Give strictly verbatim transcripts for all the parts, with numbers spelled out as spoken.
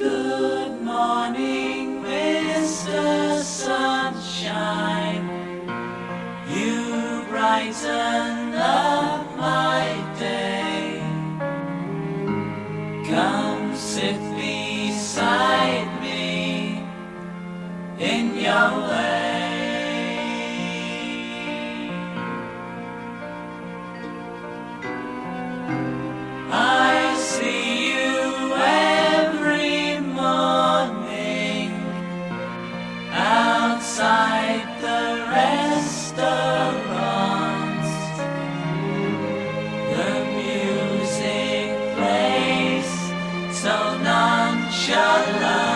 Good morning, Mister Sunshine. You brighten up my day. Come sit beside me in your way. I see you every morning outside the restaurants. The music plays so nonchalant.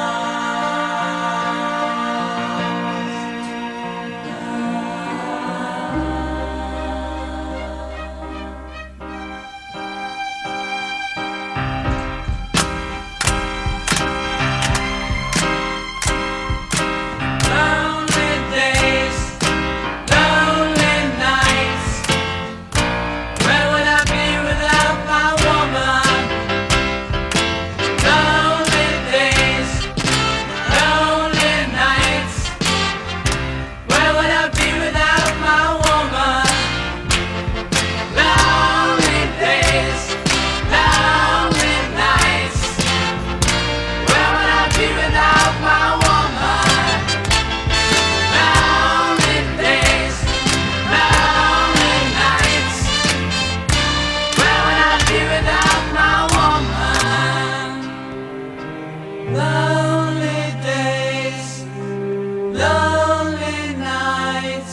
Lonely days, lonely nights.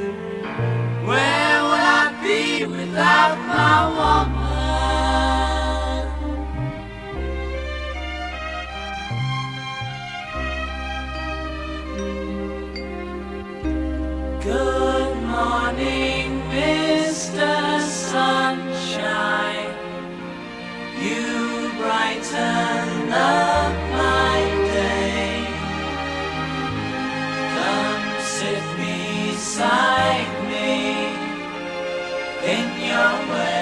Where would I be without my woman? Good morning, Mister Sunshine. You brighten up my day. Come sit beside me in your way.